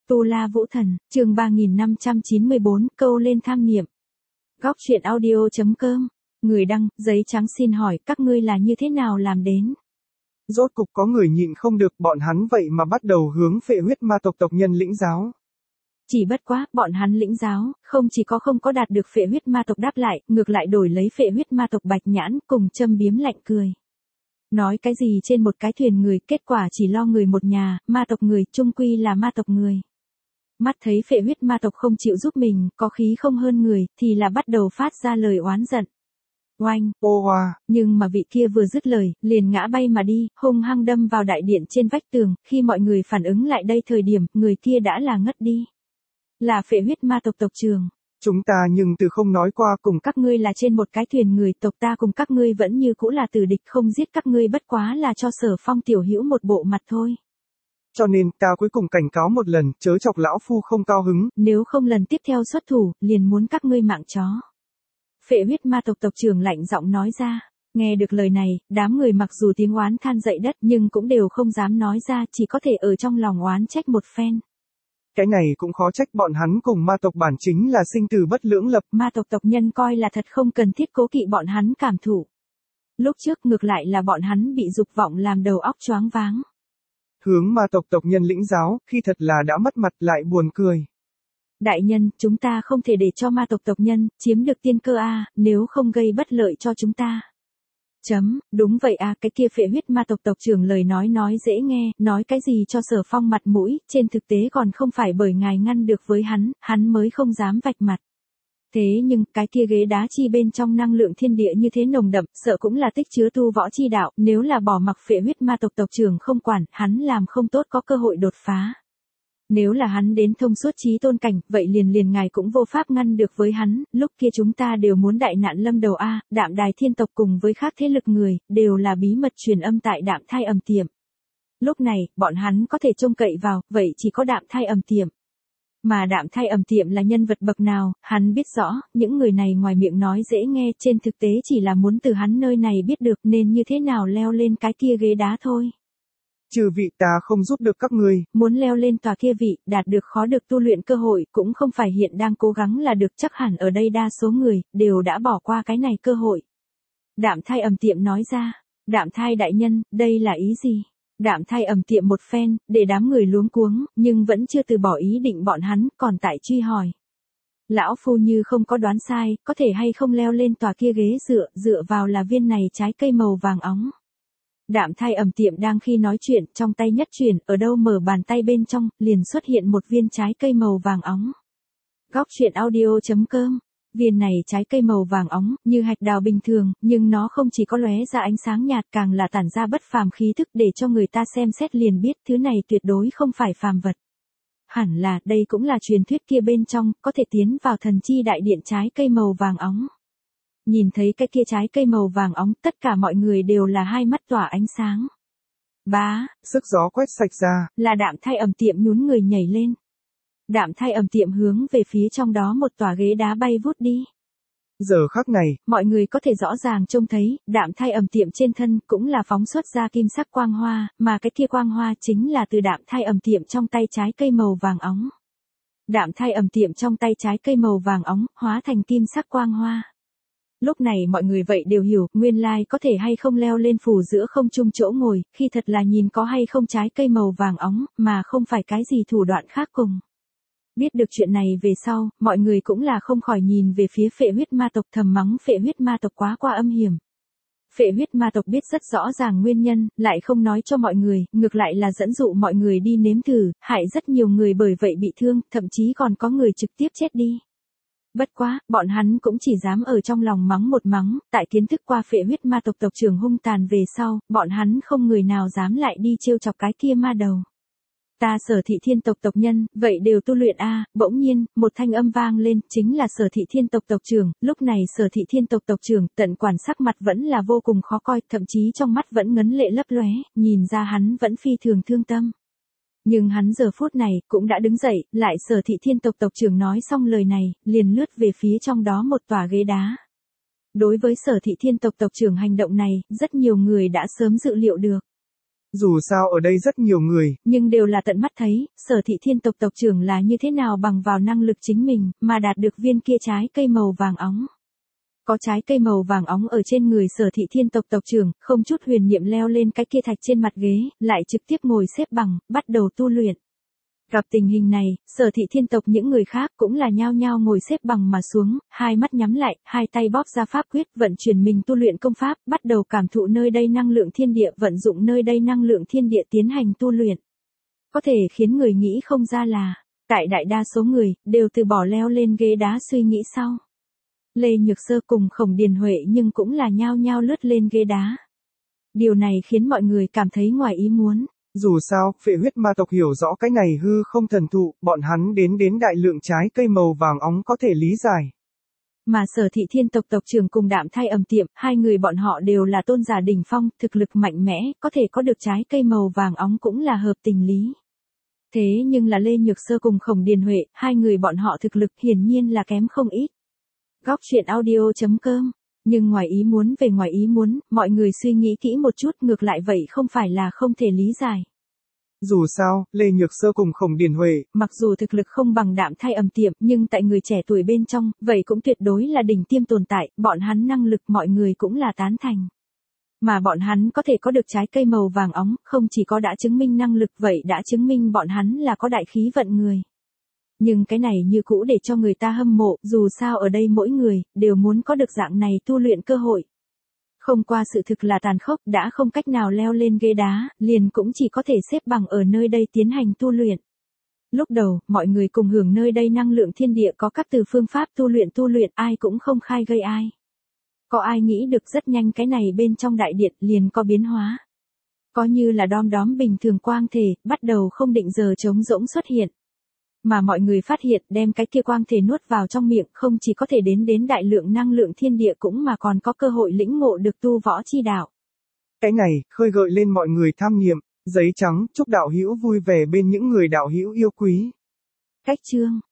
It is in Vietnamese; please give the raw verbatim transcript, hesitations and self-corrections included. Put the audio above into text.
Tu La Vũ Thần, chương ba nghìn năm trăm chín mươi bốn, câu lên tham niệm. Góc truyện audio chấm com. Người đăng, giấy trắng xin hỏi, các ngươi là như thế nào làm đến? Rốt cục có người nhịn không được, bọn hắn vậy mà bắt đầu hướng phệ huyết ma tộc tộc nhân lĩnh giáo. Chỉ bất quá, bọn hắn lĩnh giáo, không chỉ có không có đạt được phệ huyết ma tộc đáp lại, ngược lại đổi lấy phệ huyết ma tộc Bạch Nhãn cùng châm biếm lạnh cười. Nói cái gì trên một cái thuyền người, kết quả chỉ lo người một nhà, ma tộc người, chung quy là ma tộc người. Mắt thấy phệ huyết ma tộc không chịu giúp mình, có khí không hơn người, thì là bắt đầu phát ra lời oán giận. Oanh, ô hoa, nhưng mà vị kia vừa dứt lời, liền ngã bay mà đi, hung hăng đâm vào đại điện trên vách tường, khi mọi người phản ứng lại đây thời điểm, người kia đã là ngất đi. Là phệ huyết ma tộc tộc trưởng. Chúng ta nhưng từ không nói qua cùng các ngươi là trên một cái thuyền người, tộc ta cùng các ngươi vẫn như cũ là tử địch, không giết các ngươi bất quá là cho Sở Phong tiểu hữu một bộ mặt thôi. Cho nên, ta cuối cùng cảnh cáo một lần, chớ chọc lão phu không cao hứng. Nếu không lần tiếp theo xuất thủ, liền muốn các ngươi mạng chó. Phệ huyết ma tộc tộc trưởng lạnh giọng nói ra. Nghe được lời này, đám người mặc dù tiếng oán than dậy đất nhưng cũng đều không dám nói ra, chỉ có thể ở trong lòng oán trách một phen. Cái này cũng khó trách, bọn hắn cùng ma tộc bản chính là sinh tử bất lưỡng lập. Ma tộc tộc nhân coi là thật không cần thiết cố kỵ bọn hắn cảm thụ. Lúc trước ngược lại là bọn hắn bị dục vọng làm đầu óc choáng váng. Hướng ma tộc tộc nhân lĩnh giáo, khi thật là đã mất mặt lại buồn cười. Đại nhân, chúng ta không thể để cho ma tộc tộc nhân chiếm được tiên cơ a, nếu không gây bất lợi cho chúng ta. Chấm, đúng vậy à, cái kia phệ huyết ma tộc tộc trưởng lời nói nói dễ nghe, nói cái gì cho Sở Phong mặt mũi, trên thực tế còn không phải bởi ngài ngăn được với hắn, hắn mới không dám vạch mặt. Thế nhưng, cái kia ghế đá chi bên trong năng lượng thiên địa như thế nồng đậm, sợ cũng là tích chứa tu võ chi đạo, nếu là bỏ mặc phệ huyết ma tộc tộc trưởng không quản, hắn làm không tốt có cơ hội đột phá. Nếu là hắn đến thông suốt chí tôn cảnh, vậy liền liền ngài cũng vô pháp ngăn được với hắn, lúc kia chúng ta đều muốn đại nạn lâm đầu a, Đạm Đài thiên tộc cùng với khác thế lực người, đều là bí mật truyền âm tại Đạm Thai Ầm Tiệm. Lúc này, bọn hắn có thể trông cậy vào, vậy chỉ có Đạm Thai Ầm Tiệm. Mà Đạm Thai Ầm Tiệm là nhân vật bậc nào, hắn biết rõ, những người này ngoài miệng nói dễ nghe, trên thực tế chỉ là muốn từ hắn nơi này biết được nên như thế nào leo lên cái kia ghế đá thôi. Trừ vị ta không giúp được các ngươi. Muốn leo lên tòa kia vị, đạt được khó được tu luyện cơ hội, cũng không phải hiện đang cố gắng là được, chắc hẳn ở đây đa số người, đều đã bỏ qua cái này cơ hội. Đạm Thai Ầm Tiệm nói ra. Đạm Thai đại nhân, đây là ý gì? Đạm Thai Ầm Tiệm một phen, để đám người luống cuống, nhưng vẫn chưa từ bỏ ý định bọn hắn, còn tại truy hỏi. Lão phu như không có đoán sai, có thể hay không leo lên tòa kia ghế dựa, dựa vào là viên này trái cây màu vàng óng. Đạm Thai Ầm Tiệm đang khi nói chuyện, trong tay nhất chuyển, ở đâu mở bàn tay bên trong, liền xuất hiện một viên trái cây màu vàng óng. Góc truyện audio chấm com. Viên này trái cây màu vàng óng, như hạch đào bình thường, nhưng nó không chỉ có lóe ra ánh sáng nhạt, càng là tản ra bất phàm khí thức để cho người ta xem xét liền biết thứ này tuyệt đối không phải phàm vật. Hẳn là, đây cũng là truyền thuyết kia bên trong, có thể tiến vào thần chi đại điện trái cây màu vàng óng. Nhìn thấy cái kia trái cây màu vàng óng, tất cả mọi người đều là hai mắt tỏa ánh sáng. Bá, sức gió quét sạch ra, là Đạm Thai Ầm Tiệm nhún người nhảy lên. Đạm Thai Ầm Tiệm hướng về phía trong đó một tòa ghế đá bay vút đi. Giờ khắc này, mọi người có thể rõ ràng trông thấy, Đạm Thai Ầm Tiệm trên thân cũng là phóng xuất ra kim sắc quang hoa, mà cái kia quang hoa chính là từ Đạm Thai Ầm Tiệm trong tay trái cây màu vàng óng. Đạm Thai Ầm Tiệm trong tay trái cây màu vàng óng, hóa thành kim sắc quang hoa. Lúc này mọi người vậy đều hiểu, nguyên lai có thể hay không leo lên phủ giữa không trung chỗ ngồi, khi thật là nhìn có hay không trái cây màu vàng óng, mà không phải cái gì thủ đoạn khác cùng. Biết được chuyện này về sau, mọi người cũng là không khỏi nhìn về phía phệ huyết ma tộc, thầm mắng phệ huyết ma tộc quá qua âm hiểm. Phệ huyết ma tộc biết rất rõ ràng nguyên nhân, lại không nói cho mọi người, ngược lại là dẫn dụ mọi người đi nếm thử, hại rất nhiều người bởi vậy bị thương, thậm chí còn có người trực tiếp chết đi. Bất quá, bọn hắn cũng chỉ dám ở trong lòng mắng một mắng, tại kiến thức qua phệ huyết ma tộc tộc trưởng hung tàn về sau, bọn hắn không người nào dám lại đi trêu chọc cái kia ma đầu. Ta Sở Thị Thiên tộc tộc nhân, vậy đều tu luyện a, bỗng nhiên, một thanh âm vang lên, chính là Sở Thị Thiên tộc tộc trưởng, lúc này Sở Thị Thiên tộc tộc trưởng, tận quản sắc mặt vẫn là vô cùng khó coi, thậm chí trong mắt vẫn ngấn lệ lấp lóe, nhìn ra hắn vẫn phi thường thương tâm. Nhưng hắn giờ phút này, cũng đã đứng dậy, lại Sở Thị Thiên tộc tộc trưởng nói xong lời này, liền lướt về phía trong đó một tòa ghế đá. Đối với Sở Thị Thiên tộc tộc trưởng hành động này, rất nhiều người đã sớm dự liệu được. Dù sao ở đây rất nhiều người, nhưng đều là tận mắt thấy, Sở Thị Thiên tộc tộc trưởng là như thế nào bằng vào năng lực chính mình, mà đạt được viên kia trái cây màu vàng óng. Có trái cây màu vàng óng ở trên người Sở Thị Thiên tộc tộc trưởng, không chút huyền niệm leo lên cái kia thạch trên mặt ghế, lại trực tiếp ngồi xếp bằng, bắt đầu tu luyện. Gặp tình hình này, Sở Thị Thiên tộc những người khác cũng là nhao nhao ngồi xếp bằng mà xuống, hai mắt nhắm lại, hai tay bóp ra pháp quyết, vận chuyển mình tu luyện công pháp, bắt đầu cảm thụ nơi đây năng lượng thiên địa, vận dụng nơi đây năng lượng thiên địa tiến hành tu luyện. Có thể khiến người nghĩ không ra là, tại đại đa số người, đều từ bỏ leo lên ghế đá suy nghĩ sau. Lê Nhược Sơ cùng Khổng Điền Huệ nhưng cũng là nhao nhao lướt lên ghế đá. Điều này khiến mọi người cảm thấy ngoài ý muốn. Dù sao, phệ huyết ma tộc hiểu rõ cái này hư không thần thụ, bọn hắn đến đến đại lượng trái cây màu vàng óng có thể lý giải. Mà Sở Thị Thiên tộc tộc trưởng cùng Đạm Thai Ầm Tiệm, hai người bọn họ đều là tôn giả đỉnh phong, thực lực mạnh mẽ, có thể có được trái cây màu vàng óng cũng là hợp tình lý. Thế nhưng là Lê Nhược Sơ cùng Khổng Điền Huệ, hai người bọn họ thực lực hiển nhiên là kém không ít. Góc truyện audio chấm com. Nhưng ngoài ý muốn về ngoài ý muốn, mọi người suy nghĩ kỹ một chút, ngược lại vậy không phải là không thể lý giải. Dù sao, Lê Nhược Sơ cùng Khổng Điền Huệ, mặc dù thực lực không bằng Đạm Thai Ầm Tiệm, nhưng tại người trẻ tuổi bên trong, vậy cũng tuyệt đối là đỉnh tiêm tồn tại, bọn hắn năng lực mọi người cũng là tán thành. Mà bọn hắn có thể có được trái cây màu vàng óng, không chỉ có đã chứng minh năng lực, vậy đã chứng minh bọn hắn là có đại khí vận người. Nhưng cái này như cũ để cho người ta hâm mộ, dù sao ở đây mỗi người, đều muốn có được dạng này tu luyện cơ hội. Không qua sự thực là tàn khốc, đã không cách nào leo lên ghế đá, liền cũng chỉ có thể xếp bằng ở nơi đây tiến hành tu luyện. Lúc đầu, mọi người cùng hưởng nơi đây năng lượng thiên địa có các từ phương pháp tu luyện tu luyện, ai cũng không khai gây ai. Có ai nghĩ được rất nhanh cái này bên trong đại điện liền có biến hóa. Có như là đom đóm bình thường quang thể, bắt đầu không định giờ trống rỗng xuất hiện. Mà mọi người phát hiện đem cái kia quang thể nuốt vào trong miệng không chỉ có thể đến đến đại lượng năng lượng thiên địa cũng mà còn có cơ hội lĩnh ngộ được tu võ chi đạo. Cái này, khơi gợi lên mọi người tham nghiệm, giấy trắng, chúc đạo hữu vui vẻ bên những người đạo hữu yêu quý. Cách chương